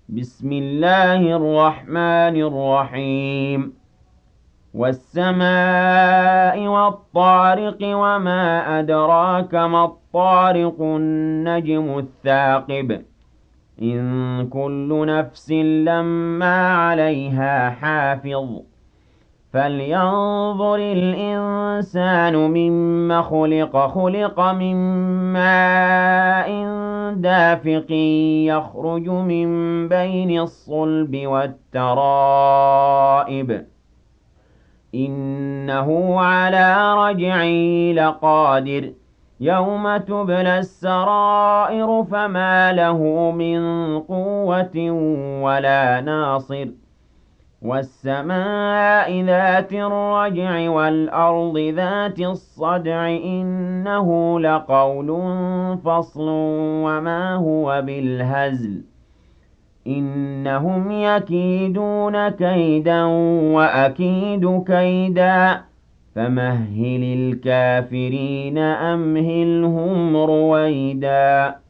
بسم الله الرحمن الرحيم والسماء والطارق وما أدراك ما الطارق النجم الثاقب إن كل نفس لما عليها حافظ فلينظر الإنسان مما خلق من ماء دافق يخرج من بين الصلب والترائب إنه على رجعه لقادر يوم تبلى السرائر فما له من قوة ولا ناصر والسماء ذات الرجع والأرض ذات الصدع إنه لقول فصل وما هو بالهزل إنهم يكيدون كيدا وأكيد كيدا فمهل الكافرين أمهلهم رويدا